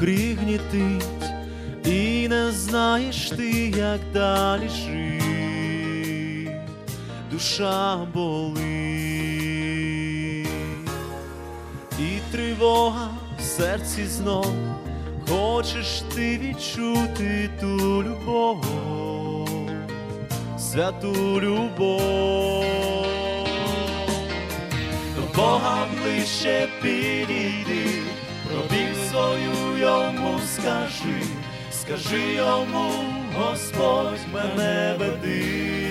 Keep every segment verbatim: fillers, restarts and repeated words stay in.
гнітить, і не знаєш ти, як далі жить, душа болить, і тривога в серці знов, хочеш ти відчути ту любов, святу любов. До Бога ближче підійди, про біль свою йому скажи, скажи йому, Господь мене веди.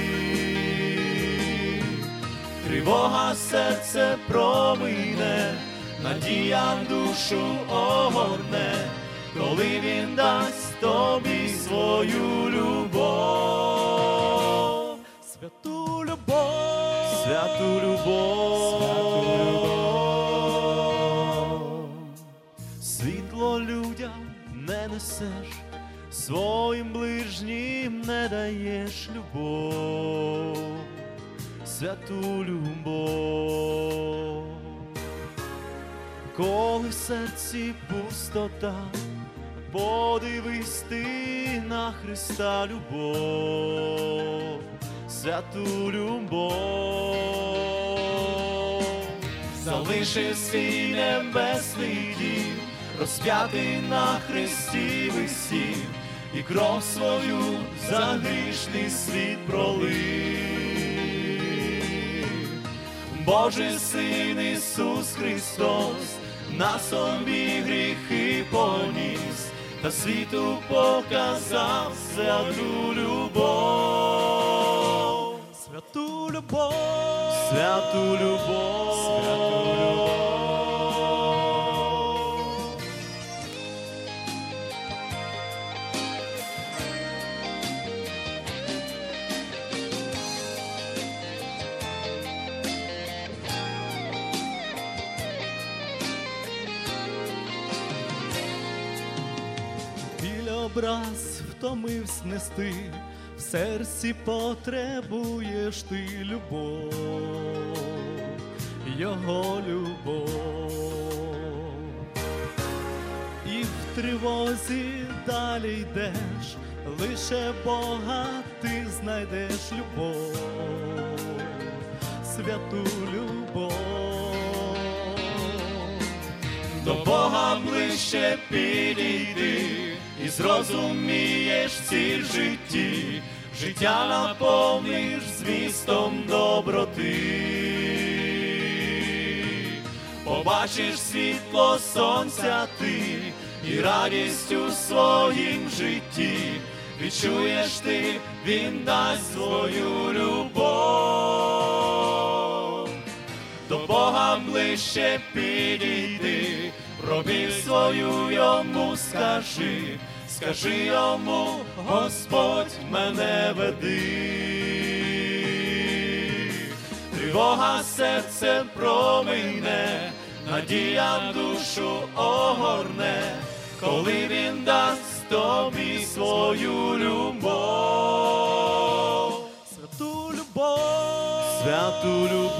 Тривога серце промине, надія душу огорне, коли він дасть тобі свою любов. Святу любов, Святу любов, світло людям не несеш, своїм ближнім не даєш любов, святу любов. Коли в серці пустота, подивись ти на Христа любов, святу любов. Залишив свій небесний дім, розп'ятий на хресті висів, і кров свою за грішний світ пролив. Божий Син Ісус Христос на собі гріхи поніс, та світу показав святу любов. святу любов, Святу любов, святу любов. Біль образ втомивсь нести, в серці потребуєш ти любов, його любов. І в тривозі далі йдеш, лише Бога ти знайдеш любов, святу любов. до Бога ближче підійди, і зрозумієш ціль житті, життя наповниш змістом доброти. Побачиш світло сонця ти, і радість у своїм житті, відчуєш ти, він дасть свою любов. До Бога ближче підійди, про біль свою йому скажи, скажи йому, Господь мене веди. Тривога серце промине, надія душу огорне, коли він дасть тобі свою любов. Святу любов, Святу любов.